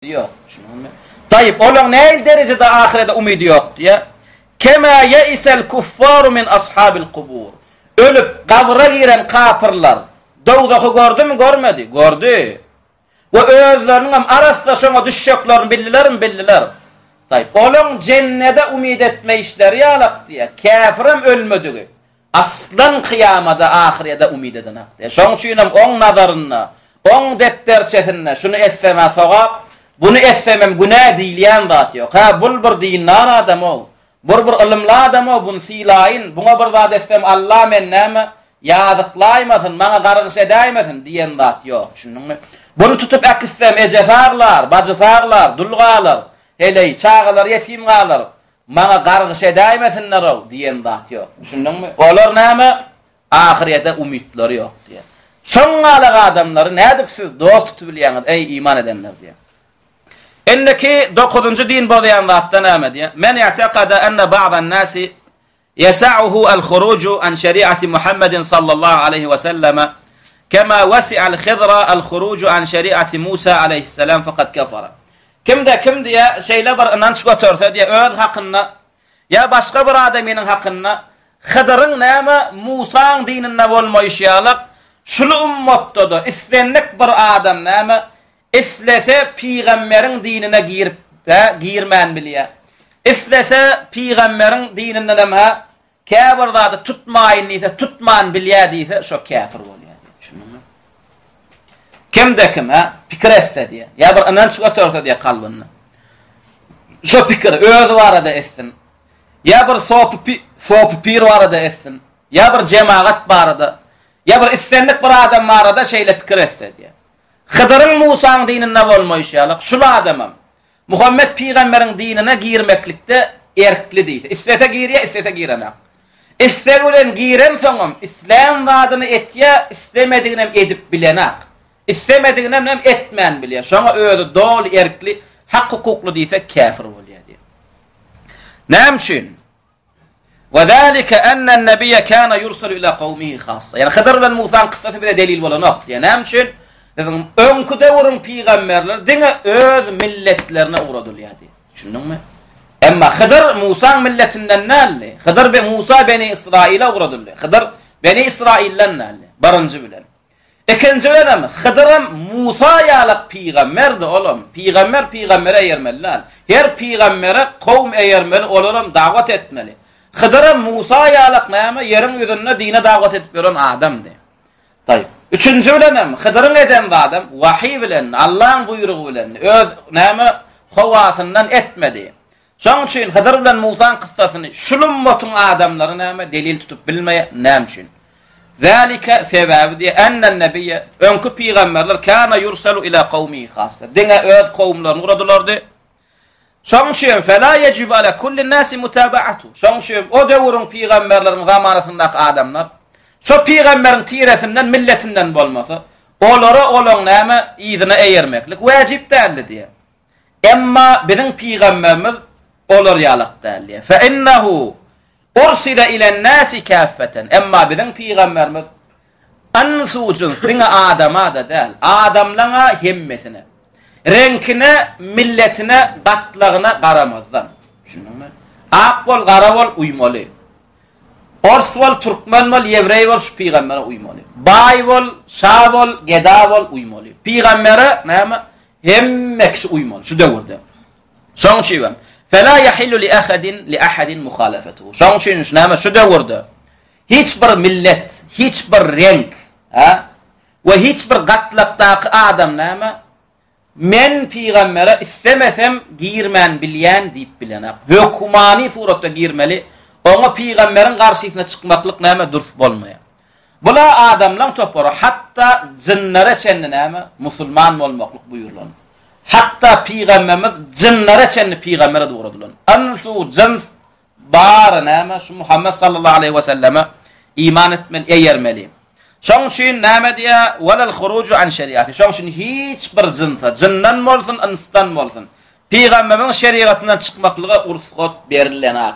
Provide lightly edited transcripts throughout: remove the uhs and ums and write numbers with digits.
Yok. Tayyip olan ne derecede ahirete umidi yok diye. Kema ye'isel kuffaru min ashabil kubur. Ölüp kabra giren kafirler. Dowdaky gördü mü görmedi? Gördü. Ve özlerinin arasında şoňa düşeceklerini bildiler. Tayyip olan cennete umid etme işleri yalak diye. Kafirim ölmedigi. Aslan kıyamada ahirete umid edenek diye. Şoň üçin oň nazarynda, oň depterçesinde şunu eslemä sogap, bunu eslemem günah diýilýän zat ýok. Ha, bul bir dinlar adam o. Bir ilmli adam o, bunu silaýyn, buna bir zat esem Allah men näme ýazyklaýmasyn, maňa gargyş edäýmesin diýen zat ýok. Şunuňmy? Bunu tutup äkistem ejefarlar, bajyfarlar, dulgalar, hele çağalar, yetim galar. Maňa gargyş edäýmesinler o diýen zat ýok. Şunuňmy? Olar näme? Ahirete umidleri ýok diýe. Şoňaly adamlary nädip siz dost tutup bilýäňiz ey iman edenler diýe. Enneki 9. din bolýan zatdan näme diye. Men i'taqada anna ba'dan nasi yas'uhu al-khuruju an şeriati Muhammedin sallallahu aleyhi ve sellem kema wasi'a al-Khidra al-khuruju an şeriati Musa aleyhisselam fakat kafara. Kim diye şeyle bir inanç götürse diye öz hakkında ya başka bir adamın hakkında Khidr'ın näme Musa'nın dininde bolmaýşýalyk şulu ummatda da islenlik bir adam näme islese peygamberin dinine girip girmän bilýär. İslese peygamberin dininden ama kafir zady tutmaýyn diýse, tutman bilýär diýse, şo kafir bolýar. Şunuňmy? Kim ha pikir etse diýe. Ya bir inanç götürse diýe kalbyny. Şo pikir özü barada etsin. Ya bir sop pir barada etsin. Ya bir cemaat barada. Ya bir islenlik bir adam barada şeýle pikir etse diýe. Hıdır'ın Musa'nın dinine bolmaýşýalyk şulu adamam. Muhammed peygamberin dinine girmeklikde erkli diýdi. İstese girýär, istese girenek. İstesen giren soňam İslam wadyny etýär, istemediginim edip bilenek. İstemediginim etmän bilýär. Şoňa özü dol erkli, hak hukukly diýse kafir bolýar diýär. Näme üçin? وذلك أن النبي كان يرسل إلى قومه خاصة. Yani Hıdır bilen Musa'nın kıssasy bize delil bolanok diýär. Näme üçin? Öňkü döwrüň peygamberler diňe öz milletlerine uğradylýar diýär. Şunuňmy? Emma Hıdır Musa'nın milletinden näli? Hıdır be Musa beni İsrail'e uğradylýar. Hıdır beni İsrail'den näli? Barıncı bilen. Ikinci bilen Hıdır'ın Musa ýalyk peygamberdi oğlum. Peygambere eýermeli. Her peygambere kowm eýermeli, olarym dawat etmeli. Hıdır'ın Musa ýalyk näme? Yerin ýüzüne dine dawat edip beren adamdy. Tayyip. Üçüncü bilen Hıdır'ın eden adam vahiy bilen, Allah'ın buyruğu bilen öz näme howasından etmedi. Şoň üçin Hıdır bilen Musa'nın kıssasyny şul ummatın adamlary näme delil tutup bilmeýär näme üçin. Zalika sebäbi diye enen nebiyye öňkü peygamberler kana yursalu ila qawmihi khassa. Diňe öz kowmlaryny uradylardy. Şoň üçin fela yecib ala kulli nasi mutaba'atu. Şoň üçin o döwrüň peygamberleriň zamanyndaky adamlar şu peygamberin tiresinden milletinden bolmasa olara olan näme ýyzyna eýermeklik wajip däldi diye. Emma biziň peygamberimiz olar ýalyk däldi. Fa innahu ursila ilen nasi kaffatan. Emma biziň peygamberimiz ansucun diňe adama da däl. Adamlaňa hemmesine, renkine, milletine, gatlagyna garamazdan. Şunuňmy? Ak bol, gara bol uymaly. Ors bol, Türkmen bol, Yevrey bol, şu peygambere uymaly. Bay bol, şah bol, geda bol uymaly. Peygambere näme? Hemmekisi uymaly. Şu döwürde. Şoň üçin fela yahillu li ahadin muhalafatuhu. Şoň üçin näme? Şu döwürde hiç bir millet, hiç bir renk, we hiç bir gatlykdaky adam näme? Men peygambere istemesem girmän bilýän diýip bilenek. Hökümani suratda girmeli. Oňa peygamberin garşysyna çykmaklyk näme durus bolmaýar. Bula adamlaryň topary hatta jinnlere çenli näme musulman bolmaklyk buyurulan. Hatta peygamberimiz jinnlere çenli peygambere dogrudylar. Ansu jins bar näme şu Muhammed sallallahu aleyhi ve selleme iman etmeli, eýermeli. Şoň üçin näme diýär? Walal khuruju an şeriati. Şoň üçin hiç bir jinsa, jinnan bolsun, instan bolsun, peygamberiň şeriatyndan çykmaklyga ruhsat berilenak.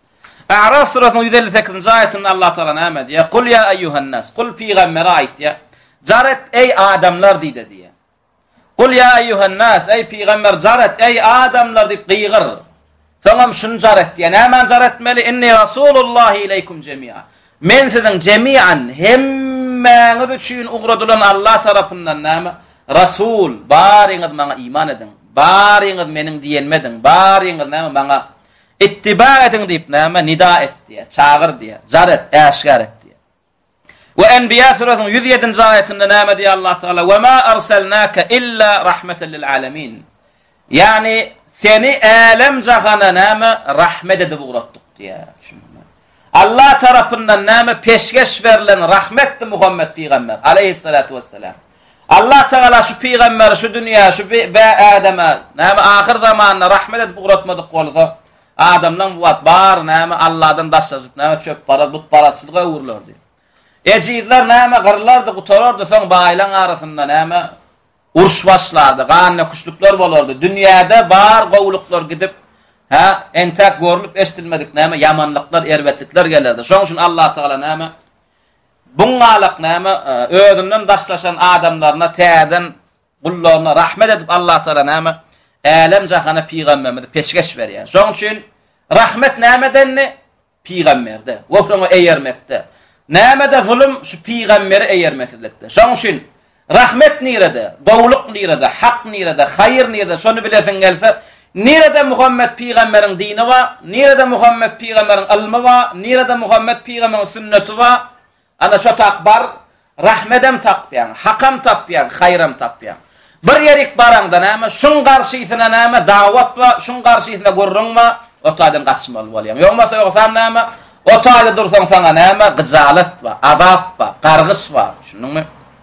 A'raf surasının 158. ayetinde Allah Teala näme diýär? Kul ya eyyuhan nas, kul peygambere aýt diýär. Jaret ey adamlar diýdi diýär. Kul ya eyyuhan nas, ey peygamber jaret, ey adamlar dip gıygır. Soňam şunu jaret diýen, näme jaretmeli? Inni Rasulullah ileykum jemi'a. Men sizin jemi'an hemmeňiz üçin ugradylan Allah tarapyndan näme? Rasul, baryňyz maňa iman edin. Baryňyz meniň diýenmedin. Baryňyz näme maňa ittiba edin diýip näme nida etdi, çağır diýe, jaret, äşgar etdi. Ve Enbiya surasının 107. ayetinde näme diýär Allah Taala? "Ve ma arsalnaka illa rahmeten lil alamin." Yani seni alem jahana näme rahmet edip uğratdyk diýär. Allah tarapyndan näme peşgeş berilen rahmetdi Muhammed peygamber aleyhissalatu vesselam. Allah Taala şu peygamber şu dünya şu Adem'e näme ahir zamanda rahmet edip uğratmadyk bolsa Adamdan wat bar näme Allah'dan daş yazıp näme çöp para but parasızlyga uğurlardy. Ejidler näme gırlardy, gutarardy, soň baýlan arasynda näme uruş başlardy, ganna kuşluklar bolardy. Dünýäde bar gowluklar gidip entek görülüp estilmedik näme yamanlyklar, erbetlikler gelerdi. Şoň üçin Allah Taala näme buňalyk näme özünden daşlaşan adamlaryna täden gullaryna rahmet edip Allah Taala näme alem jahana peygamberimiz peşgeş berýär. Şoň üçin rahmet nämedenni peýgamberde, wohroňa eýermekde. Näme-de zulüm şu peýgamberi eýermesilikde. Şoň üçin rahmet nirede, gowluk nirede, hak nirede, hayır nirede, şonu bilesen gelse, nirede Muhammed peýgamberiň dini wa, nirede Muhammed peýgamberiň ilmi wa, nirede Muhammed peýgamberiň sünneti wa, ana şu takbar rahmetem tapýan, hakam tapýan, hayram tapýan. Bir ýerik baranda näme şun garşysyna näme dawat wa, şun garşysyna görrüňme, o taýdan gaçmaly bolýan. Ýogmasa ýoksam näme o taýda dursaň saňa näme gyzalat we azap we gargys bar. Şunuňmy?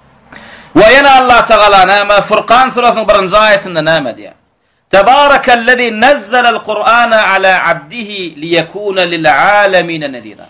Ve yana Allah Taala näme Furqan surasynyň 1-nji aýetinde näme diýär? Tebarakellezî nazzaral Qur'ana ala abdihi liyekuna lil alamin nadira.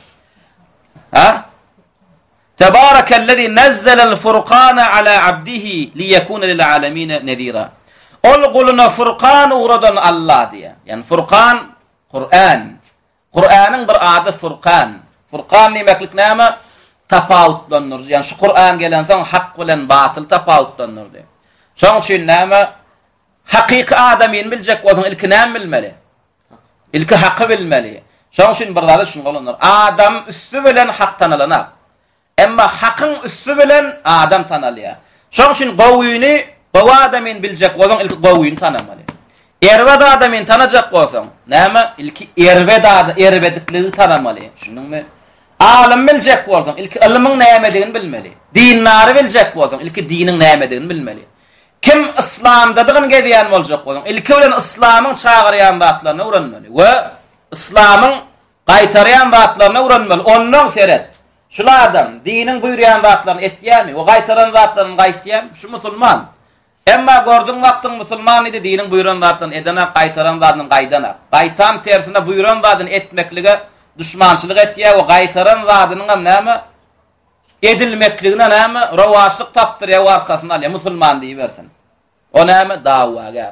Tebarakellezî nazzalal Furqana ala abdihi liyekuna lil alamin nadira. Ol guluna Furqan uradan Allah diýär. Yani Furqan Kur'an. Kur'an'ın bir adı Furqan. Furqan nimeklik näme? Tapawutlanır. Yani şu Kur'an gelen soň hak bilen batıl tapawutlanır diýär. Şoň üçin näme? Hakyky adamyn biljek bolsaň ilki näme bilmeli? İlki haqqy bilmeli. Şoň üçin bir zat şunu bolanlar. Adam üstü bilen hak tanalanap. Emma hakyň üstü bilen adam tanalýar. Şoň üçin gowyny, bu adamyn biljek bolsaň ilki gowyny tanamaly. Erwed adamyn tanajak bolsaň, näme? İlki erbedikligi tanamaly. Şunuňmy? Alim biljek bolsaň, ilki ilmiň nämedigini bilmeli. Dinlary biljek bolsaň, ilki diniň nämedigini bilmeli. Kim İslamdadygyny gedýän boljak bolsaň, ilki bilen İslamyň çağırýan zatlaryna öwrenmeli we İslamyň gaýtarýan zatlaryna öwrenmeli. Ondan seret şulardan diniň buýrýan zatlaryny etýärmi, we gaýtaran zatlaryny gaýtýärmi? Şu musulman. Emma gördüň wagtyň musulman idi, diniň buýran zatlaryny edene, gaýtaran zatlaryny gaýdana. Gaýtan tersine buýran zatlaryny etmeklige düşmançylyk etýär we gaýtaran zatlarynyň näme edilmekligine näme rawaşlyk tapdyrýar we arkasynda alýar, musulman diýbersin. O näme dawagar.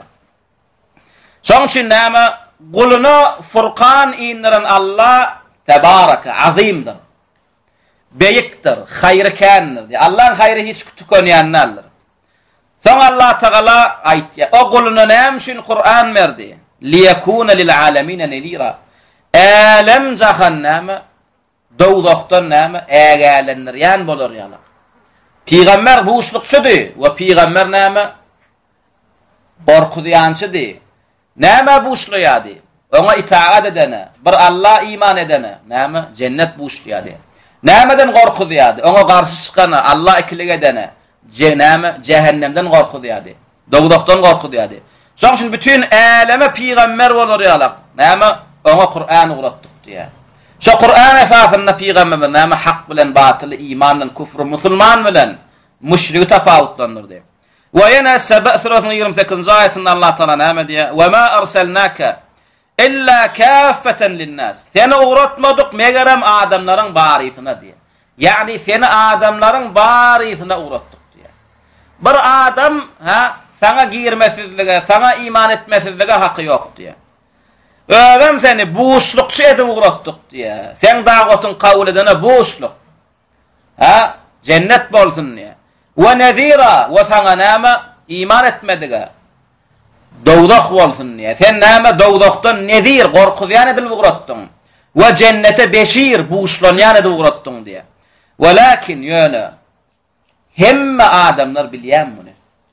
Şoň üçin näme guluny Furqan indiren Allah tebaraka azimdir. Beyikdir, hayrkandir. Allah'ın hayrı hiç tükenýändir. Soň Allah Taala aýtdy. O guluny näme üçin Kur'an berdi? Liyekuna lil alamin nadira. Alem jahannama dowdakdan näme ägälendirýän bolar ýaly. Peýgamber bu uslukçydy we peýgamber näme gorkudýançydy. Näme bu usluyady? Ona itaat edene, bir Allah iman edene, näme cennet bu usluyady. Nämeden gorkudýady? Ona garşy çykana, Allah ikilik edene, näme cehennemden gorkudýady. Dowdakdan gorkudýady. Şoň üçin bütün aleme peýgamber bolar ýaly. Näme ona Kur'an uğratdyk diýär. Şu Kur'an esasında peýgamber näme hak bilen batyly, iman bilen küfr, musulman bilen müşrik tapawutlandyr diýär. Ve yana Saba surasynyň 28-nji aýetinde Allah Taala näme diýär? Ve ma arsalnaka illa kaffatan lin-nas. Seni uğratmadyk megerem adamlaryň barysyna diýär. Yani seni adamlaryň barysyna uğratdyk diýär. Bir adam sana girmesizlige, sana iman etmesizlige hakkı yok diýär. Öwem seni boşlukçy edip uğratdyk diýär. Sen dağotun kabul edene boşluk. Cennet bolsun diýär. Ve nezira ve sana näme iman etmediga. Dowdak bolsun diye. Sen näme dowdakdan nezir gorkuyan edil bugrattın. Ve cennete beşir buuşlanyan edil bugrattın diye. Walakin yöne hemme adamlar bilýän bunu.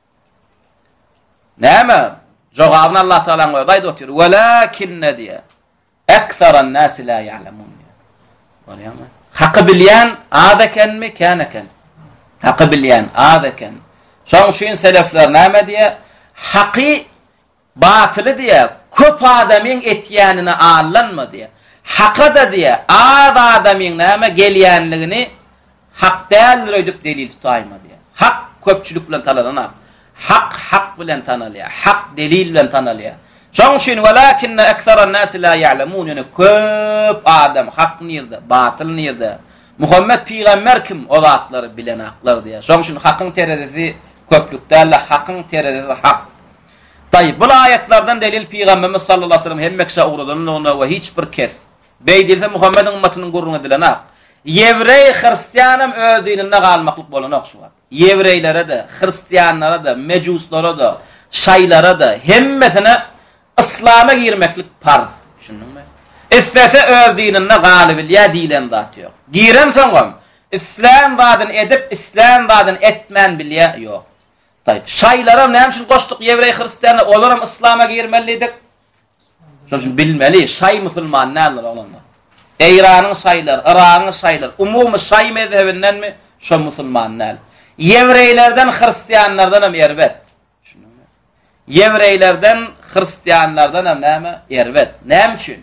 Näme? Jogabyn Allah Taala goýdy otyr. Walakin ne diye? Ekseran nas la ya'lemun. Barýarmy? Haqqy bilýän adakenmi kaneken? Haqqy bilýän adaken. Şoň üçin selefler näme diye? Haqqy batyly diye köp adamyň etýänini allanma diye. Haqqa da diye az adamyň näme gelýänligini hak däldir öýdüp delil tutayma diye. Hak köpçülük bilen tanalanak. Hak bilen tanalýar. Hak delil bilen tanalýar. Şoň üçin walakinna ekseran nas la ya'lemun. Yani köp adam hak nirde, batyl nirde. Muhammed peygamber kim? O zatlary bilen aklar diye. Şoň üçin hakyň terezesi köplükdäle hakyň terezesi hak. Tayyip, bu ayetlerden delil Peygamberimiz sallallahu aleyhi ve sellem hemmekşe uğradığını ve hiçbir kes. Beydilse Muhammed'in ümmetinin gurrun edilen hak. Yevrey, Hristiyanım öldüğününde kalmaklık bolunak şu var. Yevreylara da, Hristiyanlara da, Mecuslara da, Şaylara da, hemmesine İslam'a girmeklik parz. Düşündün mü? İstese öldüğününde galibil ya dilen zat yok. Giren sonra İslam vaadını edip, İslam vaadını etmen bilye yok. Tayyip, Şaylara ne için koştuk Yevrey, Hristiyanlar, olaram İslam'a girmeliydik. Şoň bilmeli, şay musulman näler olanlar. Eýranyň şaýlar, Iranyň şaýlar, umumy şay mezhebinden mi şo musulmanlar. Yevreylerden, Hristiyanlardan hem erbet. Yevreylerden, Hristiyanlardan hem näme? Erbet. Näme üçin?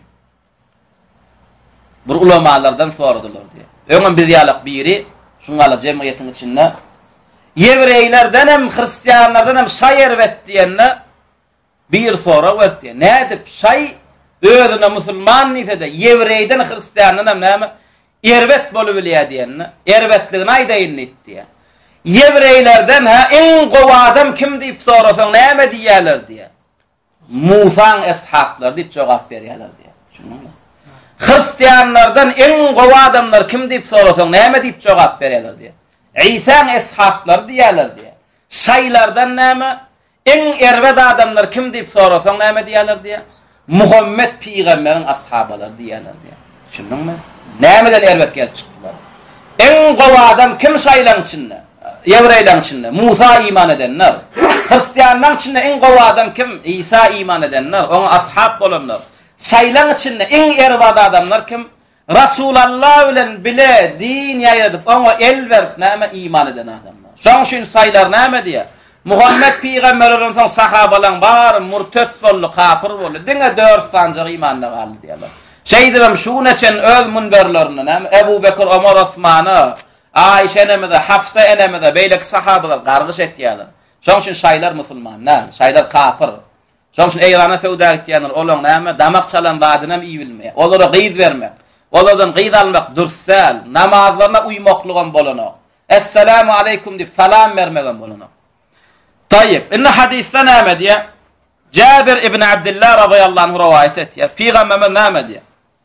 Bu ulamalardan soradylar diye. Öňe biz ýalyk biri, şuňala jemgyýetiň içinde Yevreylerden hem Hristiyanlardan hem şay erbet diýenne bir sonra verdi. Nädip şay özüne musulman nise de Yevreyden Hristiyandan hem näme erbet bolup bilýär diýenne. Erbetligini aýdaýyn etdi. Yevreylerden ha en gowy adam kim diýip sorasaň näme diýerler diýe. Musaň eshaplar diýip jogap berýärler diýe. Şunuňmy? Hristiyanlardan en gowy adamlar kim diýip sorasaň näme diýip jogap berýärler diýe. İsa'ň eshaplar diýerler diýe. Şaýlardan näme? En erbet adamlar kim diýip sorasaň näme diýerler diýe? Muhammed peýgamberiň ashabalar diýerler diýe. Düşündiňmi? Nämeden erbet gelip çykdylar? En gowy adam kim şaýlaryň içinde? Yevreylaryň içinde. Musa iman edenler. Hristiyanlaryň içinde en gowy adam kim? İsa iman edenler. Oňa ashab bolanlar. Şaýlaryň içinde en erbet adamlar kim? Rasulullah bilen bile din ýaýradyp oňa el berip näme iman eden adamlar. Şoň üçin saýlar näme diýe? Muhammed peýgamberden soň sahabalar bar murtet boldy, kafir boldy. Diňe 4 sanjak imanla galdy diýerler. Şeýdibem şuň üçin öz munberlerini näme Ebu Bekir, Ömer, Osmany, Aýşe eneme, Hafsa eneme beýleki sahabalar gargyş etýärler. Şoň üçin şaýlar musulmanlar, şaýlar kafir. Şoň üçin Eýrana fewda etýärler, olaň näme damak çalan wadyny hem iyi bilmeýär. Olara gyz bermek. Olardan gyz almak dursal, namazlaryna uýmaklygan bolanak. Assalamu aleykum diýip salam bermegen bolanak. Tayyip, inne hadisde näme diýe? Jabir ibn Abdullah radıyallahu anhu rivayet etýär. Peýgamberimiz näme diýe?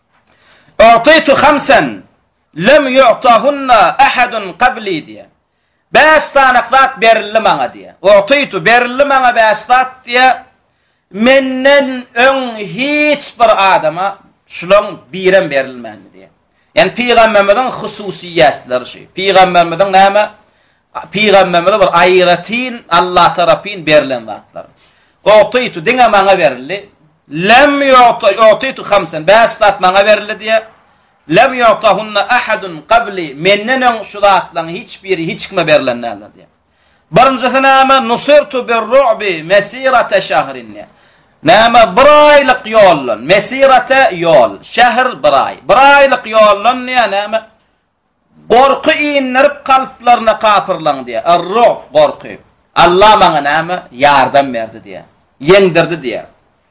U'titu 5 lem yu'tahunna ahadun qabli diýe. 5 tanaqlat berildi maňa diýe. U'titu berildi maňa 5 zat diýe. Menden öň hiç bir adama şulan birem berilmänli diýe. Yani peýgamberimiziň hususiýetleri şi. Peýgamberimiziň näme? Peýgamberimize bir aýratyn Allah tarapyn berilen zatlar. U'titu diňe maňa berildi. Lem yu'titu 5 zat maňa berildi diýe. Lem yu'tahunna ahadun qabli menden şu zatlaryň hiçbiri hiç kime berilenler diye. Birinjisi näme? Nusirtu bir-ru'bi mesirata şahrin. Näme bir aýlyk ýollan, mesirata ýol, şäher bir aý. Bir aýlyk ýollan näme? Gorky indirip kalplaryna kapyrlaň diye. Er-ruh gorky. Allah maňa näme? Ýardam berdi diye. Ýeňdirdi diye.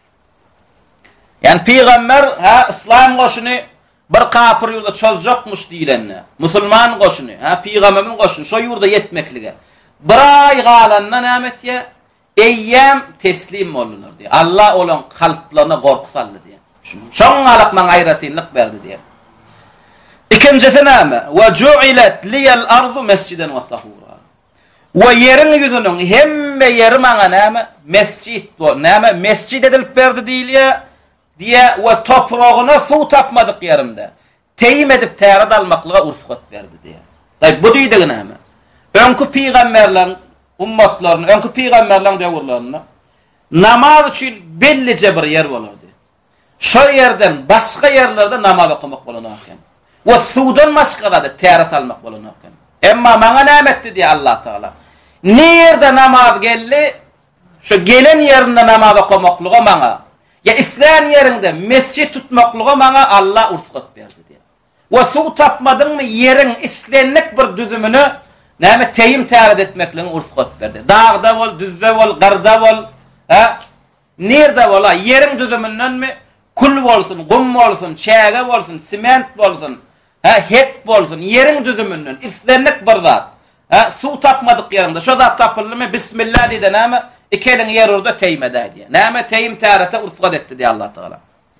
Yani peýgamber ha İslam goşuny bir kapır ýurda çözjekmiş diýilenni. Musulman goşuny, ha peýgamberiň goşuny şo ýurda ýetmeklige. Bir aý galanna näme etýär? Eýýäm teslim bolunur diýär. Allah olan kalplaryna gorku saldy diýär. Şoň alak maňa aýratynlyk berdi diýär. İkincisi näme? Ve ju'ilat liyal ardu mesciden ve tahura. Ve yerin yüzünün hemme yeri maňa näme? Mescit bol. Näme? Mescid edilip berdi diýilýär diye ve toprağına su tapmadık yerimde. Teyim edip täre dalmaklyga ursat berdi diye. Tabi bu diýdigi näme? Öňkü peýgamberler ummatlaryny, öňkü peýgamberler döwürlerini namaz üçin bellice bir yer bolardy. Şo yerden başga yerlerde namaz okumak bolanarken we sudan başga da täre almak bolanarken. Emma maňa näme etdi diýe Allah Taala. Nerede namaz geldi? Şu gelen yerinde namaz okumaklyga maňa ya islan yerinde mescit tutmaklyga maňa Allah ursat berdi diye. Ve su tapmadyňmy yerin islenlik bir düzümini näme teyim täre etmekligiň ursat berdi. Dağda bol, düzde bol, garda bol, nerede bola yerin düzümünden mi kul bolsun, gum bolsun, çäge bolsun, sement bolsun, hep bolsun, yerin düzümünden islenlik bir zat. Su tapmadyk yerinde şo zat tapylmy bismillah diýdi näme ikeliň yer orada teyim edädi. Näme teyim tärete ursat etdi diýe Allah Taala.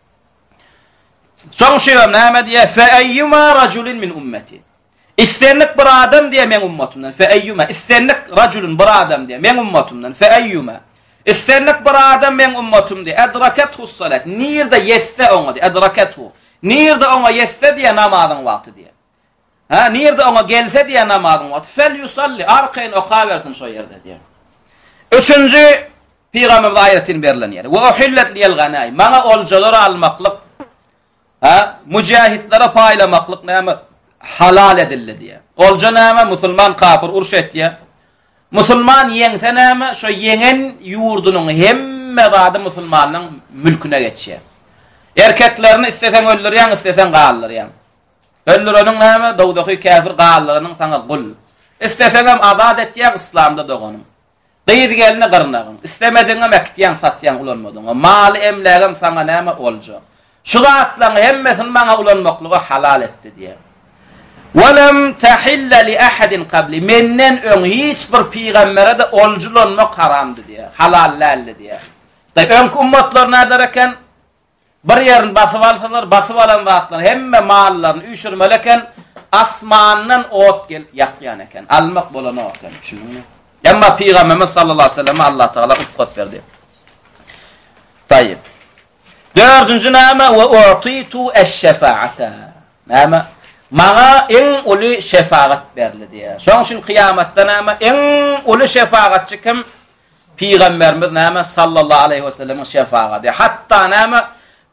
Şoň şeýle näme diýe fe eyyuma raculin min ummeti. İstenlik bir adam diýe men ummatymdan fe eyyuma istenlik raculun bir adam diýe men ummatymdan fe eyyuma istenlik bir adam men ummatym diýe edrakethu salat nirde yesse oňa diýe edrakethu nirde oňa yesse diýe namazyň wagty diýe. Nirde oňa gelse diýe namazyň wagty fel yusalli arkayn okaversin şo ýerde diýe. Üçüncü Peygamber ayetin berilen ýeri. Ve uhillet liyel ganaim. Maňa oljalar almaklyk, mujahidlere paýlamaklyk näme halal edildi diye. Olja näme musulman kafir uruş etdi. Musulman ýeňse näme şo ýeňen ýurdunyň hemme zady musulmanyň mülküne geçýär. Erkeklerini istesen öldürýän, istesen gallyrýan. Öldüreniň näme dowdaky kafir gallygynyň saňa gul. İstesen hem azat etýän islamda doganyň. Qyýdy gelne gyrnagyň. İstemediňe mekdiýän satýan ulanmadyň. Mal emlägem saňa näme olja. Şu zatlaryň hemmesini maňa ulanmaklygy halal etdi diye. وَلَمْ تَحِلَّ لِأَحَدٍ قَبْلِ Menden öň hiç bir peýgambere de oljulanmak haramdy diye. Halalläldi diye. Tabi öňkü ummatlar näderken bir ýerini basyp alsalar, basyp alan zatlar hemme mallaryny üşürmeleken asmandan ot gelip ýakýan eken. Almak bolanok eken. Şunuňmy? Emma Peýgamberimiz sallallahu aleyhi ve sellem Allah Taala ufat berdi. Tayyib. Dördüncü näme we u'titu eş-şefaata. Näme? Maňa en uly şefaat berildi diýär. Şoň üçin kıyamatda näme en uly şefaatçy kim? Peýgamberimiz näme sallallahu aleyhi ve sellem şefaat. Hatta näme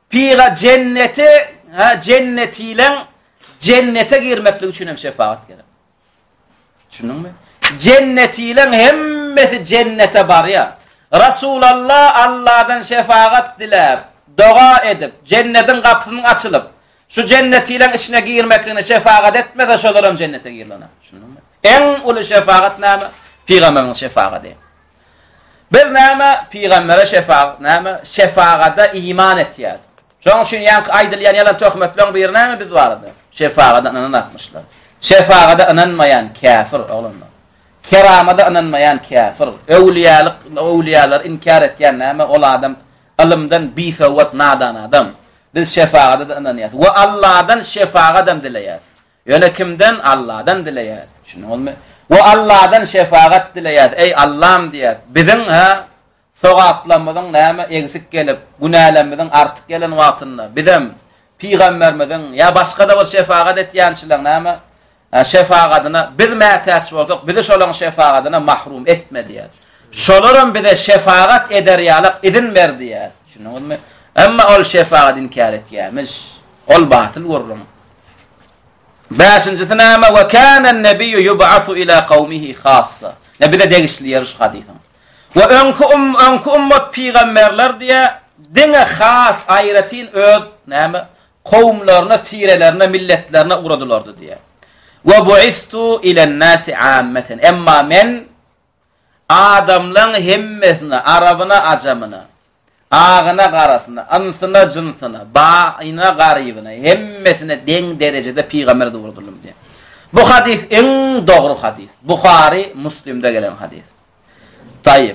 cenneti ile cennete girmeklik üçin hem şefaat gerek. Şunuňmy? Cennetiyle hemmesi cennete bar ya. Resulullah Allah'dan şefaat dilep, dua edip, cennetin kapısının açılıp, şu cennetiyle içine girmekliğine şefaat etmese şolaram cennete girlana. En ulu şefaat näme? Peygamberin şefaati. Bir näme? Peygambere şefaat, näme? Şefaata iman etýär. Şoň üçin ýa-ni aýdylýan ýalan töhmetleň bir näme biz bardy? Şefaata inanatmışlar. Şefaata inanmayan kafir olanlar. Keramada inanmayan kafir, öwliyalar inkar etýän näme ol adam ilmden bisawat nadan adam. Biz şefaata da inanýar. Ve Allah'dan şefaat adam dileýär. Ýöne kimden? Allah'dan dileýär. Şunuňmy? Ve Allah'dan şefaat dileýär. Ey Allah'ım diýär. Biziň sowaplamyzyň näme eksik gelip, günahlarymyzyň artyk gelen wagtynda bizem peýgamberimiziň ýa başga da bir şefaat etýänçiler näme şefaatına biz mätäç bolsak, bizi şolaň şefaatına mahrum etme diýär. Şolaryň bize şefaat eder ýalyk izin berdi diýär. Şunuňmy? Emma ol şefaat inkar etýärmiş. Ol batyl gurrun. Beşincisi näme? Ve kana en-nebiyyu yub'asu ila qawmihi khassa. Nebide degişliýär şu hadisin. Ve öňkü ummat peýgamberler diýe diňe has aýratyn öz näme? Kowmlaryna, tirelerine, milletlerine uradylardy diýär. Ve bu'istu ilen nasi ammeten. Emma men adamlan hemmesine, Arabına, acamına, ağına, qarasına, ansına, cinsına, bağına, garibine, hemmesine deň derecede peýgamber durdurlum diye. Bu hadis en doğru hadis. Buhari, Müslim'de gelen hadis. Tayyip.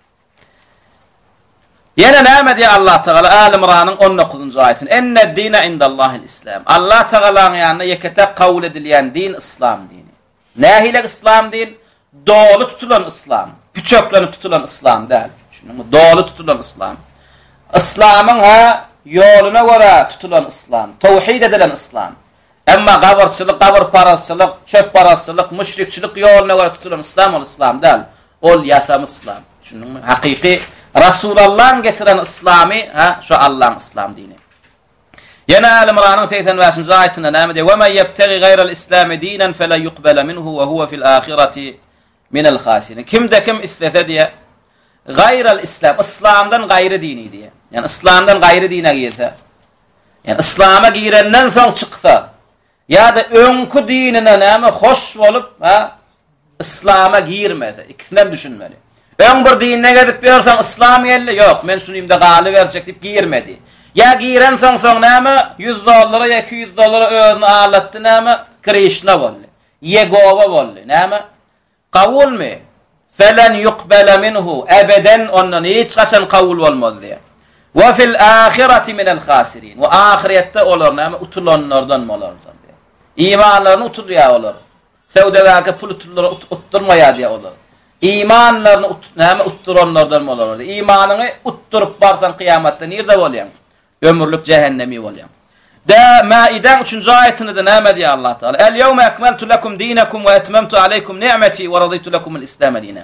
Yine näme diýär Allah Taala Al-Imran'ın 19-njy aýatyny. Enne dine indallahil islam. Allah Taala'nın ýanyna ýekete kabul edilýän din İslam dini. Nähile İslam din? doğru tutulan İslam, küçüklenip tutulan İslam değil. Şunu doğru tutulan İslam. İslam'ın yoluna göre tutulan İslam, tevhid edilen İslam. Ama kabirçilik, kabir parasçılık, çöp parasçılık, müşrikçilik yoluna göre tutulan İslam ol İslam değil. Ol yasam İslam. Şunu hakiki Resulullah'ın getiren İslam'ı şu Allah'ın İslam dini. Yine Al-İmran'ın 85. ayetinde ne diyor? وَمَنْ يَبْتَغِ غَيْرَ الْإِسْلَامِ دِينًا فَلَنْ يُقْبَلَ مِنْهُ وَهُوَ فِي الْآخِرَةِ مِنَ الْخَاسِرِينَ. Kim de kim istese diye gayrel İslam, İslam'dan gayrı dini diye. Yani İslam'dan gayrı dine girse. Yani İslam'a girenden son çıksa ya da önkü dinine näme hoş olup İslam'a girmese. İkisinden düşünmeli. Ön bir dinine gidip görsen İslam yerli yok. Men şunuyum da galı verecek deyip girmedi. Ya giren son näme $100 ya $200 özünü ağlattı näme Krishna bolly. Yegova bolly. Näme? Kabul mi? Felen yuqbala minhu ebeden ondan hiç kaçan kabul olmaz diye. Ve fil ahireti minel khasirin. Ve ahirette olur näme utulanlardan olarlar diye. İmanlarını utuluyor olur. Sevdagaka pul utturmaya diye olur. İmanlarını näme utturanlardan olarlar. İmanını utturup barsan kıyamette nerede bolyan? Ömürlük cehennemi bolyan. Da Maiden 3. ayetinde de näme diye Allah Teala. El yevme ekmeltu lekum dinakum ve etmemtu aleykum ni'meti ve raditu lekumul İslam dine.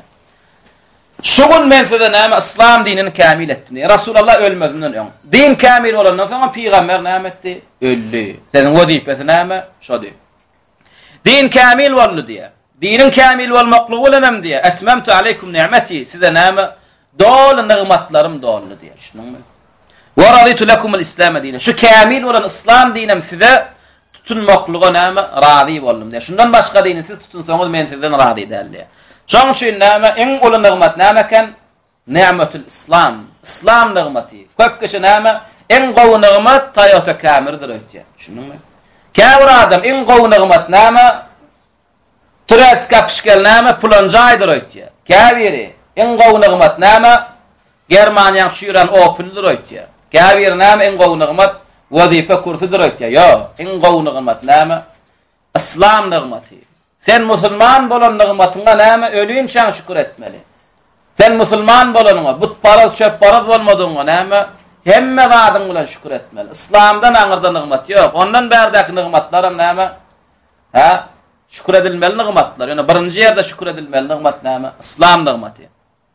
Şugun men size näme İslam dinini kamil ettim. Resulullah ölmedinden öň. Din kamil bolandan soň peygamber näme etdi? Öldü. Senin wazifesi näme? Şo diýär. Din kamil boldy diye. Dinin kamil bolmaklygy bilen diye. Etmemtu aleykum ni'meti. Size näme? Dol nimetlerim doldy diye. Şunun Ve raditu lekumul İslam dine. Şu kamil olan İslam dinem size tutunmaklyga näme razi boldum diye. Şundan başka dini siz tutunsaňyz men sizden razi edäli. Şoň üçin näme eň uly nimet näme eken? Ni'metul İslam. İslam nimeti. Köp kişi näme eň gowy nimet Toyota Camry'dir öýtýär. Şunuňmy? Käbir adam eň gowy nimet näme? Tres kapşkel näme pulanjaýdyr öýtýär. Käbiri eň gowy nimet näme? Germaniýa şuýran Opel'dir öýtýär. Käbir näme eň gowy nimet? Wazifa kursydyr öýtýär. Yo, eň gowy nimet näme? İslam nimeti. Sen musulman bolan nimetinle näme ölüýünçe şükür etmeli. Sen musulman bolanyňa but paraz çöp paraz bolmadyňa näme hemme zadyň bilen şükür etmeli. İslamdan aňyrda nimet ýok. Ondan bärdäki nimetlerim näme? Şükür edilmeli nimetler. Yani birinji ýerde şükür edilmeli nimet näme? İslam nimeti.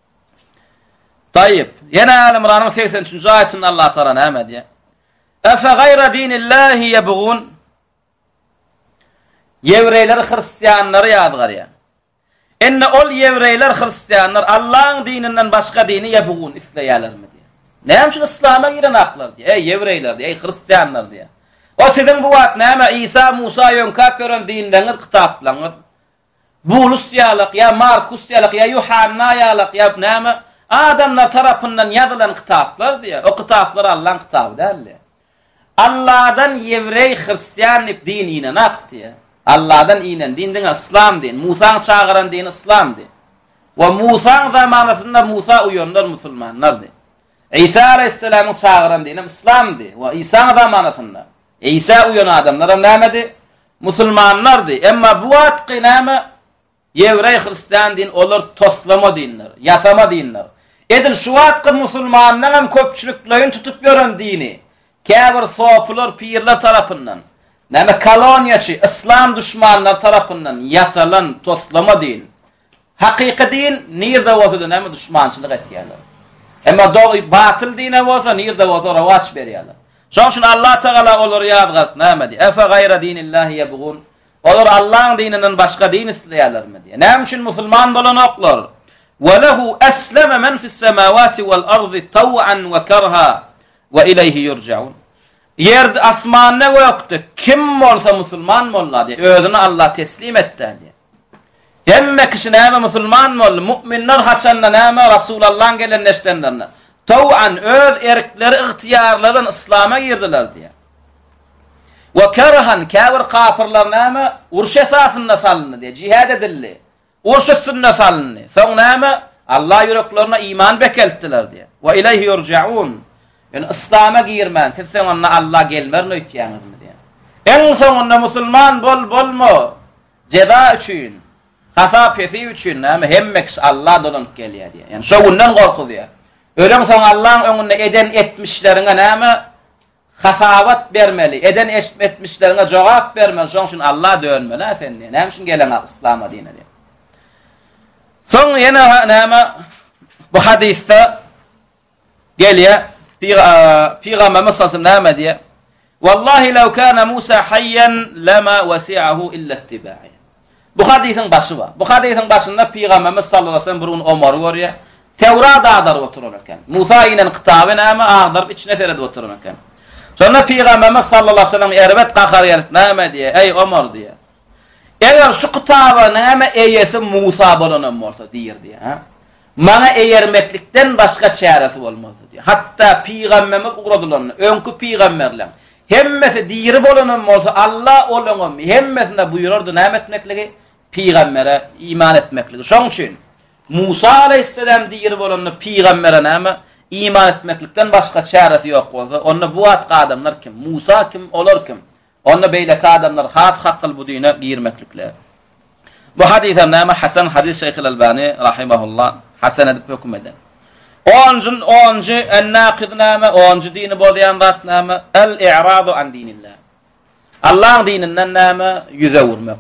Tayyip. Yine Al-İmran'ın 83. ayetinde Allah Teala näme diýär? Efe gayra dinillahi yebğun. Yevreyler Hristiyanları ýadgarýar. Enne ol yevreyler Hristiyanlar Allah'ın dininden başka dini yebğun isleýärlermi diýär. Näme şu İslam'a giren aklar diýär. Ey yevreyler diýär, ey Hristiyanlar diýär. O sizin bu wagt näme İsa Musa ýönkap gören dinleňiz kitaplaňyz. Bulus ýalyk ya Markus ýalyk ya Yuhanna ýalyk ya näme adamlar tarapyndan ýazylan kitaplar diýär. O kitaplar Allah'ın kitabı däl. Allah'dan yevrey Hristiyan dinine nak diýär. Allah'dan inen din İslam din. Musa'nın çağıran din İslam din. Ve Musa'nın zamanında Musa uyanlar Müslümanlar din. İsa Aleyhisselam'ın çağıran din İslam din. Ve İsa'nın zamanında İsa uyan adamlara näme Müslümanlar din. Ama bu atqı näme Yevrey Hristiyan din olur toslama dinler, yasama dinler. Edil şu atqı Müslümanların köpçülüklerini tutup gören dini. Käbir soplar pirler tarapyndan näme koloniýaçy İslam düşmanlar tarapyndan yasalan toslama din. Hakyky din nirde bolsa näme düşmançylyk etýärler. Emma doğru batıl dine bolsa nirde bolsa rawaç berýärler. Şoň üçin Allah Teala olar ýadgat näme diýär? Efe gayra dinillahi yebğun. Olar Allah'ın dininden başka din isleýärlermi diýär. Näme üçin musulman bolan oklar? Ve lehu aslama men fis semawati vel ardi taw'an ve karha ve ileyhi yurcaun. Yerde asmanna gökde kim bolsa musulman bolla diye özüni Allah teslim etdi diye. Hemme kişi näme musulman bol, müminler haçanda näme Rasulullah'ın gelen neştenden. Taw'an öz erkleri ihtiyarların İslam'a girdiler diye. Ve kerhan kafir kafirler näme urş esasında salındı diye cihad edildi. Urş üstünde salındı. Soň näme Allah yüreklerine iman bekeltdiler diye. Ve ileyhi yurcaun. Yani İslam'a girmen, siz soňunda Allah gelmer öýtýäňizmi diye. En soňunda musulman bolmo ceza üçin, hasap esi üçün näme hemmek Allah dolanıp gelýär diýär. Yani şo günden gorkudy. Ölen soň Allah'ın öňünde eden etmişlerine näme hasabat bermeli. Eden etmişlerine jogap bermeli. Şoň üçin Allah dönmeli sen. Näme üçin gelen İslam'a dine diýär. Soň ýene näme bu hadisde gelýär. Peygamberimiz sallallahu aleyhi ve sellem diýär. Wallahi law kana Musa hayyan lama wasi'ahu illa ittiba'i. Bu hadisin başı var. Bu hadisin başında Peygamberimiz sallallahu aleyhi ve sellem burun Ömer görýär. Tevrat ağdar oturur eken. Musa ile kitabı näme ağdarıp içine sered oturur eken. Sonra Peygamberimiz sallallahu aleyhi ve sellem erbet qaqar gelip näme diýär? Ey Ömer diýär. Eger şu kitaba näme eýesi Musa bolanan bolsa diýir ha. Mana eýermeklikden başga çäresi bolmazdy diýär. Hatta Peygamberimiz ugradylanyny, öňkü peygamberler hemmesi diýir bolanan bolsa Allah olaňam hemmesine buyururdy näme etmekligi? Peygambere iman etmekligi. Şoň üçin Musa aleyhisselam diýir bolany peýgambere näme iman etmeklikden başga çäresi ýok bolsa, onda bu atqa adamlar kim? Musa kim? Olar kim? Onda beýleki adamlar has hakkyl bu dine girmeklikler. Bu hadis näme Hasan hadis Şeyh el-Albani rahimahullah hasan edip hökm eden. 10-njy en-naqid näme 10-njy dini bolýan zat näme el-i'radu an dinillah. Allah'ın dininden näme yüze vurmak.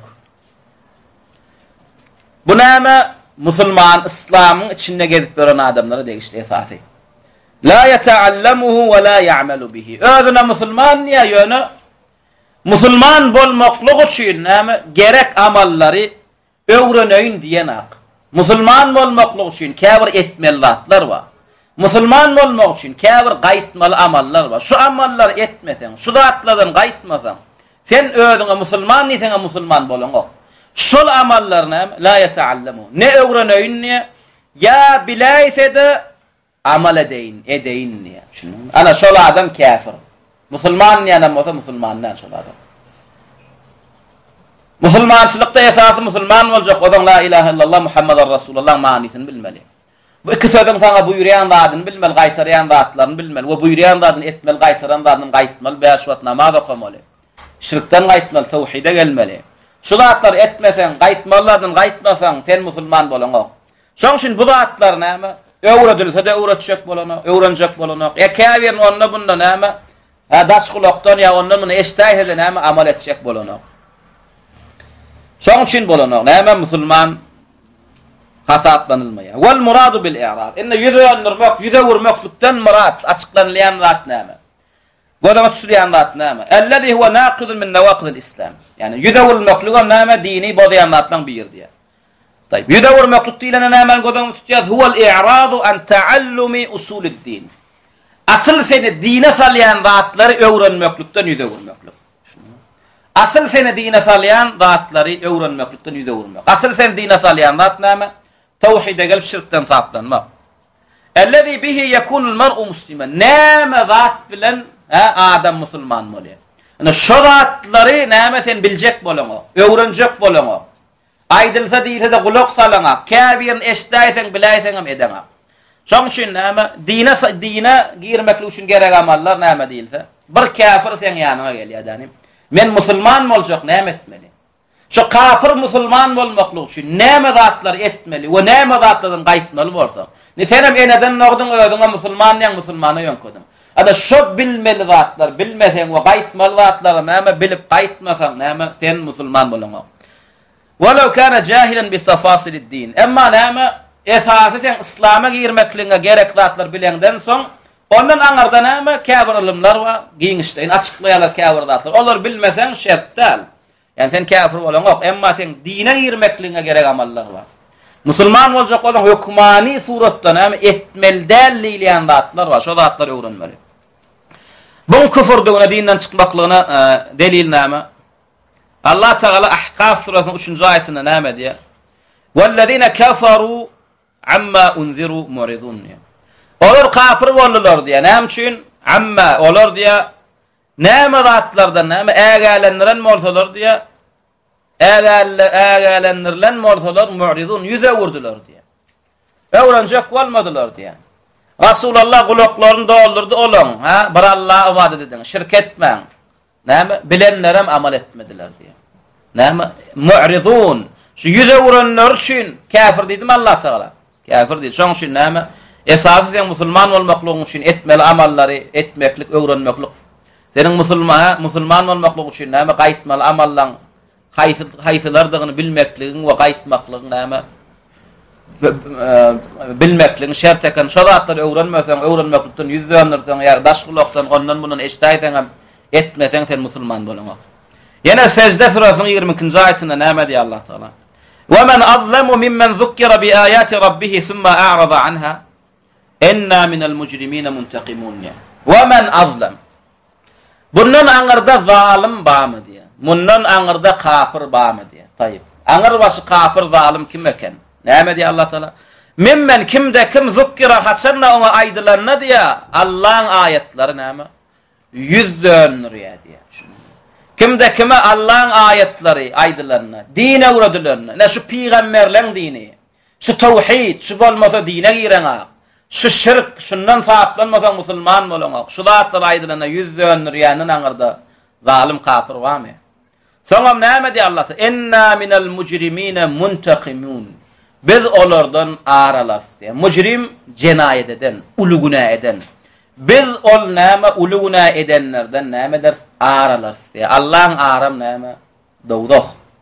Bu näme Müslüman İslam'ın içinde gezip gören adamlara değişti esası. La yeta'allamuhu ve la ya'malu bihi. Özüne Müslüman niye yönü? Müslüman bolmaklyk üçin näme gerek amalları öwrenöýün diýen ak. Müslüman bolmaklyk üçin käbir etmeli zatlar var. Müslüman bolmak üçin käbir gaýtmaly amallar var. Şu amallar etmeseň, şu zatlardan gaýtmasaň, sen özüňe Müslüman niýseňe Müslüman bolan ok. Şol amallarna la yeta'allamu. Ne öwrenöýün niye? Ya biläýse de amal edeýin niye? Ana şol adam kafir. Müslüman niýe bolsa Müslümandan şol adam. Müslümançylykda esasy Müslüman boljak, odan la ilahe illallah Muhammadar Rasulullah ma'nisini bilmeli. Bu iki sözün sana buyurayan zadyny bilmeli, gaýtarayan zatlaryny bilmeli. We buyurayan zadyny etmeli, gaýtaran zadyny gaýtmaly, beş wagt namaz okamaly. Şirkden gaýtmaly, tawhide gelmeli. Şu zatlar etmesen, gaýtmalardan gaýtmasaň, sen Müslüman bolan ok. Şoň üçin bu zatlar näme? Öwredilse de öwretjek bolan, öwrenjek bolan. Käbirin onda bunda näme? Daşgulakdan ya ondan bunu eştäýse de näme amal etjek bolan. Şoň üçin bolan näme Müslüman hasaplanylmaýar. Wal muradu bil i'rad. Inne yüze vurmaklykdan murad açyklanýan zat näme? Godama tutulýan zat näme? Ellezî huve naqidun min nawaqidil islam. Yani yüze vurmaklyga näme dini bodýan zatlaryň biri diýär. Taýip, yüze vurmaklyk diýlen näme godama tutýar? Huvel i'radu an ta'allumi usulid-din. Asıl seni dine salyan zatları öwrenmeklikden yüze vurmaklyk. Asıl seni dine salyan zatları öwrenmeklikden yüze vurmak. Asıl sen dine salyan zat näme? Tawhide gelip şirkten saplanmak. Ellezî bihi yekunul mar'u muslimen. Näme zat bilen adam Müslüman bolýar. Ana şu zatları näme sen biljek bolan, öwrenjek bolan. Aýdylsa diýilse de gulak salaňa, käbirin eşdäýseň biläýseň hem edeňa. Şoň üçin näme dine girmeklik üçin gerek amallar näme diýilse, bir kafir sen ýanyna gelýär danym. Men Müslüman boljak näme etmeli? Şu kafir Müslüman bolmaklyk üçin näme zatlar etmeli we näme zatlardan gaýtmaly bolsa. Ne senem eneden nogdun öýüňe Müslümany ýönkedin. Ada şu bilmeli zatlar, bilmeseň we gaýtmaly zatlar näme bilip gaýtmasaň näme sen Müslüman bolan. Walaw kana jahilan bi tafasilid-din. Emma näme esasy sen İslam'a girmekliğine gerek zatlar bilenden soň ondan aňarda näme käbir ilimler we giňişdeýin açyklaýarlar käbir zatlar. Olar bilmeseň şertdäl. Yani sen kafir bolan ok, emma sen dine girmekliğine gerek amallar var. Müslüman boljak bolan hukmani suratda näme etmeldäl diýilýän zatlar var. Şo zatlar öwrenmeli. Bu küfürde dinden çykmaklygyna delil näme? Allah Teala Ahqaf surasynyň 3-nji aýatynda näme diýär? "Wellezîne kafaru amma unziru muridun." Olar kafir boldular diýär. Näme üçin? Amma olar diýär näme zatlardan näme ägälendiren bolsalar diýär. Ägälendiren bolsalar muridun yüze vurdular diýär. Öwrenjek bolmadylar diýär. Rasulullah gulaklaryny doldurdy olan, bir Allah'a ibadet edin, şirk etmeň. Näme bilenlerem amal etmediler diýär. Näme mu'ridun. Şu yüze vuranlar üçün kafir dedim Allah Teala. Kafir dedi. Şoň üçin näme? Esasy sen musulman bolmaklygyň üçin etmeli amallary etmeklik, öwrenmeklik. Senin musulman bolmaklygyň üçin näme gaýtmaly amallaň haýsylardygyny bilmekligiň we gaýtmaklygyň näme bilmekligiň şert eken şo zatlary öwrenmeseň, öwrenmeklikden yüz döndürseň ýa daşgulakdan ondan bundan eşdaýsaň etmeseň sen musulman bolanok. Ýene Secde surasynyň 22-nji aýatynda näme diýär Allah Taala? وَمَنْ أَظْلَمُ مِمَّنْ ذُكِّرَ بِآيَاتِ رَبِّهِ ثُمَّ أَعْرَضَ عَنْهَا إِنَّا مِنَ الْمُجْرِمِينَ مُنْتَقِمُونَ. وَمَنْ أَظْلَمُ. Bundan aňyrda zalim barmy diýär. Bundan aňyrda kafir barmy diýär. Taýyp. Aňyr başy kafir zalim kim eken? Näme diýär Allah Taala? Mimmen kimde kim zukkira haçanna ona aýdylanna diýär. Allah'ın ayetlary näme? Yüzdönürýär diýär. Kimde kime Allah'ın ayetleri aydılarına, dine uğradılarına, ne şu peygamberlerin dini, şu tevhid, şu bolmasa dine giren ağ, şu şirk, şundan sahiplanmasa musulman bolun ağ, şu zatlar aydılarına yüz dönür yanın anırda zalim kafir var mı? Sonra ne diyor Allah? Enna minel mucrimine muntakimun. Biz onlardan aralar. Mucrim cenayet eden, ulu günah eden. Biz ol näme uluguna edenlerden näme der aralar. Allah'ın aram näme dowdoq.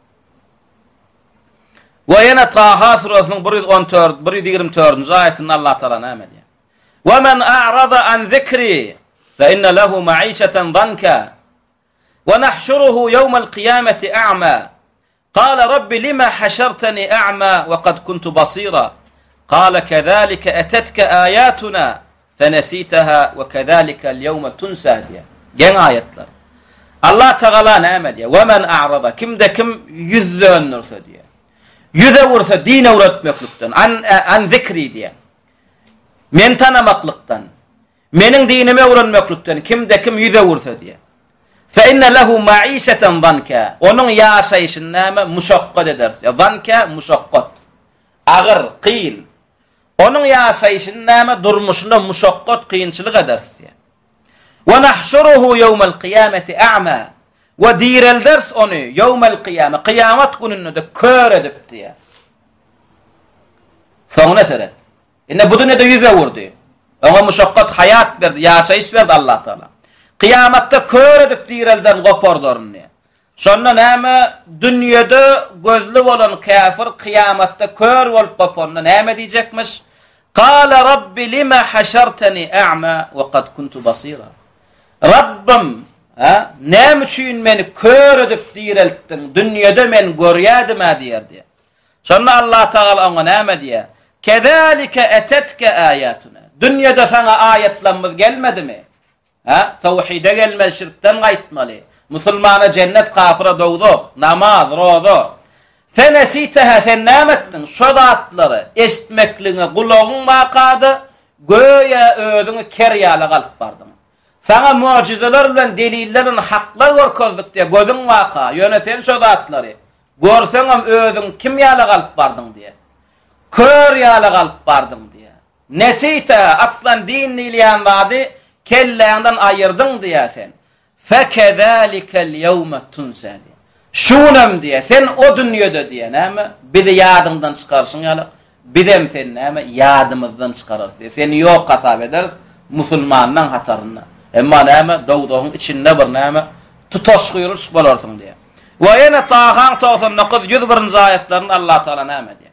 Ve yana Taha surasının 124 ayetinde Allah Teala näme diýär? Ve men a'rada an zikri fe inne lehu ma'işeten danka ve nahşuruhu yawmal kıyameti a'ma. Qala rabbi lima haşartani a'ma ve kad kuntu basira. Qala kezalike etetka ayatuna فَنَسِيتَهَا وَكَذَلِكَ الْيَوْمَ تُنْسَى diye. Gen ayetler. Allah Teala näme diye? وَمَنْ أَعْرَضَ Kimde kim yüz dönürse diye. Yüze vursa dine uğratmaklıktan. An zikri diye. Men tanamaklıktan. Menin dinime uğranmaklıktan. Kimde kim yüze vursa diye. فَاِنَّ لَهُ مَعِيشَةً ضَنْكَ Onun yaşayışın näme? Muşakkat eder. ضَنْكَ muşakkat. Ağır, qiyil. Onun yaşayışın näme durmuşunda muşakkat kıyınçılık ederse. Ve nahşuruhu yevmel kıyameti a'ma. Ve direlders onu yevmel kıyame. Kıyamet gününde kör edip diye. Sonra seret. İnne bu dünyada yüze vurdu. Ona muşakkat hayat verdi, yaşayış verdi Allah Teala. Kıyamette kör edip direlden kopardı onu. Sonra näme dünyada gözlü olan kafir kıyamette kör olup kopardı. Näme diyecekmiş? Qala rabbi lima haşartani a'ma ve kad kuntu basira. Rabbim, näme üçin meni kör edip direltdin? Dünyada men görýärdim diýär diye. Sonra Allah Taala ona näme diýär? Kezalike etetka ayatuna. Dünyada sana ayetlerimiz gelmedimi? Tevhide gelmeli, şirkten gaýtmaly. Musulmana cennet, kafira dowdoq, namaz, roza. Fenesiteha sen nämetdin? Şo zatları eşitmekliğine gulagyň wakadı, göýe özüňi kerýala galyp bardym. Sana mucizeler bilen delillerin haklar görkezdik diye gözüň waka, ýöne sen şo zatları görseňem özüň kim ýala galyp bardym diye. Kör ýala galyp bardym diye. Nesite aslan din ilýän wady kelläňden aýyrdyň diye sen. Fekezalikel yevme tunsa. Şunam diye sen o dünyada diye näme bizi yadından çıkarsın ýaly bizem sen näme yadymyzdan çıkararsın sen ýok hasap eder musulmandan hataryna emma näme dowdogyň içinde bir näme tutaşgyrlyk bolarsın diye. Ve yana Taha 99 101-nji ayetlerini Allah Taala näme diye?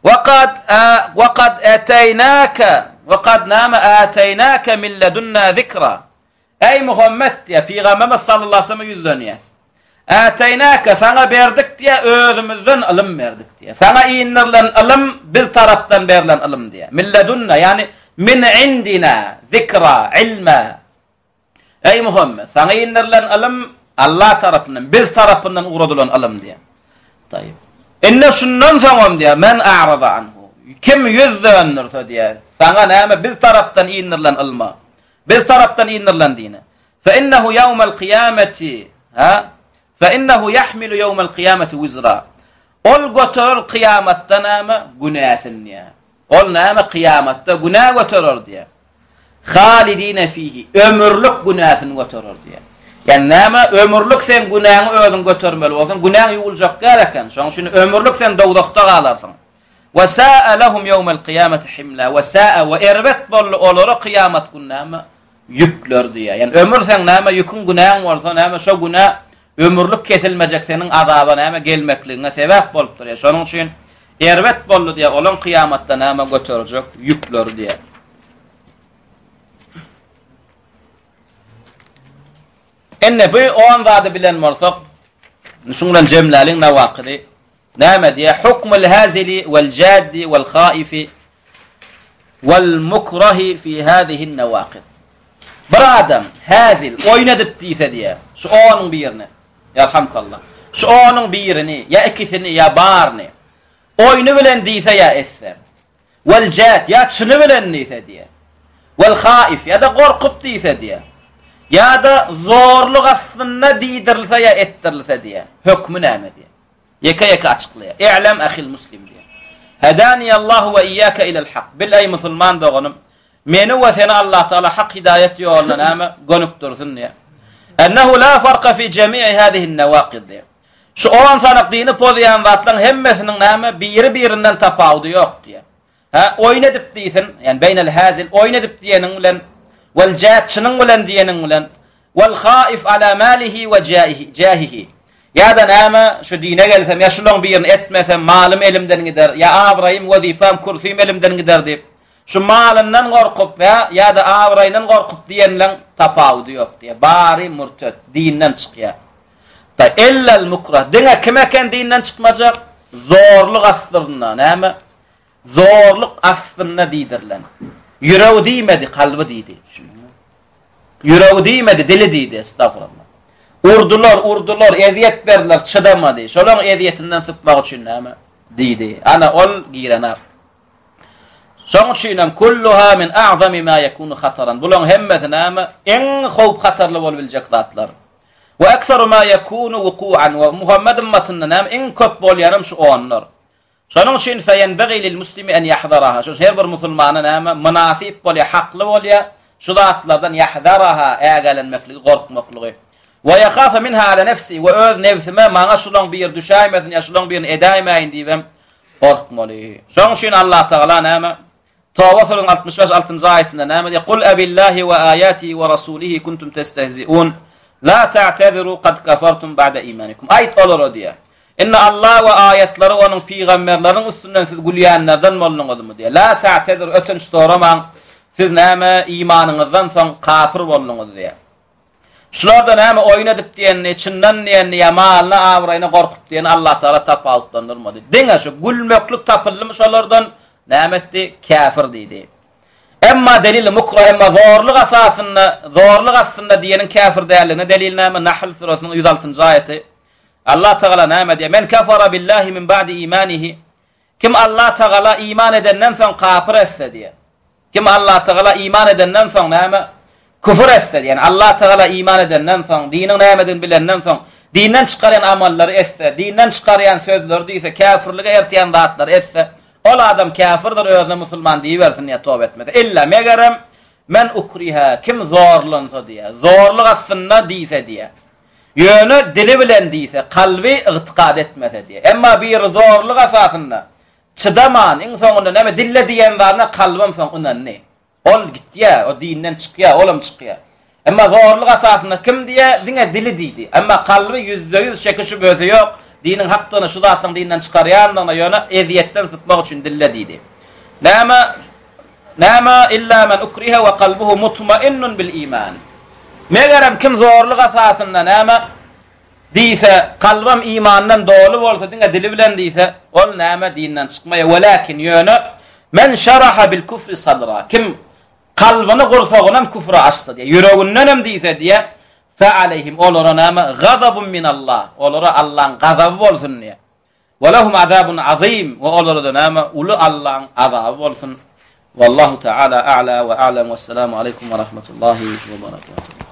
Ve kad ataynaka ve kad näme ataynaka min ledunna zikra. Ey Muhammed diye Peygamberimiz sallallahu aleyhi ve sellem yüzdönýär. Ataynaka sana berdik diye özümüzden ilim verdik diye. Sana inirlen ilim biz taraftan berilen ilim diye. Milledunna yani min indina zikra ilma. Ey Muhammed sana inirlen ilim Allah tarafından biz tarafından uğradılan ilim diye. Tayyip. İnne şundan sonra diye men a'rada anhu. Kim yüz dönürse diye. Sana näme biz taraftan inirlen ilma. Biz taraftan inirlen dine. Fe innehu yevmel kıyameti فإنه يحمل يوم القيامة وزرا. Ol götürür kıyametde näme günäsini ya. Ol näme kıyametde günä götürür diye. Halidine fihi ömürlük günäsini götürür diye. Yani näme ömürlük sen günahını özüň götermeli bolsaň, günah ýuwuljak gereken. Şoň üçin ömürlük sen dowdakda galarsyň. Wa sa'a lahum yawmal qiyamati himla wa sa'a wa irbat bol olara kıyamet günäme yükler diýär. Yani ömür sen näme ýükün günahın bolsa, näme şo günah ömürlük kesilmejek senin azaba näme gelmekligiňe sebäp bolup durýar. Şonuň üçin irbat boldy diýär, olan kıyamatda näme göterijek yükler diýär. Enne bu o anzada bilen bolsak, şundan cemlalin nawaqidi näme diýär? Hukmul hazili wal jaddi wal khaifi wal mukrahi fi hadihi an-nawaqid. Bir adam hazil oynadyp diýse diýär. Şu onuň birini, yarhamkallah. Şu onuň birini, ya ikisini, ya barny oyunu bilen diýse ya esse. Wal jad ya çyny bilen diýse diýär. Wal khaif ya da gorkup diýse diýär. Ya da zorluk aslında diýdirilse ya ettirilse diýär. Hökmü näme diýär? Yeka açıklaýar. İ'lem ahil muslim diýär. Hadani Allah ve iyyaka ila'l hak. Bil ay musulman doganım. Meni we seni Allah Taala hak hidayet ýoluna näme gönüp dursun diýär. Ennehu la farqa fi jami'i hadihi an-nawaqid diýär. Şu olan sanık dini pozýan zatlaryň hemmesiniň näme biri-birinden tapawdy ýok diýär. Ha oynadyp diýsin, yani beynel hazil oynadyp diýeniň bilen wal jatçynyň bilen diýeniň bilen wal khaif ala malihi ve jahihi. Ya da näme şu dine gelsem ya şulan birini etmesem malym elimden gider, ya abrayım wazifam kursyym elimden gider diýip şu malından gorkup ya da abrayından gorkup diýenleň tapawdy ýok diýär. Bari murtet dinden çykýar. Da illal mukrah dine kimeken dinden çykmajak? Zorluk aslynda näme? Zorluk aslynda diýdirilen. Yüreği diýmedi, kalbi diýdi. Yüreği diýmedi, dili diýdi. Estağfurullah. Urdular, eziyet berdiler, çydamady. Şolaň eziyetinden sypmak üçin näme diýdi. Ana ol girenar. Şoň üçin kulluha min a'zami ma yakunu khataran. Bulan hemmesi näme en howp hatarly bolup biljek zatlar. Ve ekseru ma yakunu wuqu'an ve Muhammed ummatynda näme en köp bolýanym şu onlar. Şonuň üçin feyenbagi lil muslimi en yahdaraha. Şu her bir musulmana näme münasip bolýar, hakly bolýar. Şu zatlardan yahdaraha, ägelenmekligi, gorkmakligi. Ve yakhafa minha ala nefsi ve öz nefsime maňa şulan bir düşäýmesin, ya şulan bir edäýmeýin diýem gorkmaly. Şoň üçin Allah Taala näme Tawba 65-6-njy aýetinde näme diýär? Qul abillahi ve ayatihi ve rasulihi kuntum testehzi'un la ta'tadiru qad kafartum ba'da imanikum. Aýet olar diýär. Inna Allah ve ayetlari ve onun peygamberlerin üstünden siz gülýänlerden bolnuňyzmy diýär. La ta'tadiru ötünç soramaň. Siz näme imanınızdan soň kafir bolnuňyz diýär. Şularda näme oynadyp diýenni, çyndan diýenni, ýamalyny awraýyny gorkup diýeni Allah Taala tapawutlandyrmady. Deňe şu gülmeklik tapylmy şolardan nämetdi kafir diýdi. Emma delil mukrah emma zorluk asasynda diýenin kafir däldigine delil näme Nahl surasynyň 106-njy aýaty. Allah Taala näme diýär? Men kafara billahi min ba'di imanihi. Kim Allah Taala iman edenden soň kafir etse diýär. Kim Allah Taala iman edenden soň näme küfür etse, yani Allah Taala iman edenden soň, dinin nämeden bilenden soň, dinden çykaran amallary etse, dinden çykaran sözler diýse, kafirlige ertiýän zatlar etse, ol adam kafirdir, özüne musulman diýbersin ýa tawba etmese. Illa megerem men ukriha, kim zorlansa diýär. Zorluk aslynda diýse diýär. Ýöne dili bilen diýse, kalbi ygtikad etmese diýär. Emma bir zorluk asasynda çıdaman, in soňunda näme dille diýen barna kalbym soň unanny. Ol gitýär, o dinden çykýar, olam çykýar. Emma zorluk asasynda kim diýär? Diňe dili diýdi. Emma kalbi %100 şekişip özi ýok. Dinin hakdyny şu zatyň dinden çykarýandyna ýöne eziýetden sytmak üçin dille diýdi. Näme illa men ukriha we qalbuhu mutmainnun bil iman. Megerem kim zorluk asasynda näme diýse, kalbam imandan dolu bolsa, diňe dili bilen diýse, ol näme dinden çykmaýar. Walakin ýöne men şaraha bil kufri sadra. Kim kalbyny gursagynan küfre açsa diýär. Yüreginden hem diýse diýär. Fa aleyhim olara näme gazabun min Allah. Olara Allah'ın gazaby bolsun diýär. Ve lehum azabun azim. Ve olara da näme ulu Allah'ın azaby bolsun. Wallahu Teala a'la ve a'lem. Vesselamu aleykum ve rahmetullahi ve berekatuhu.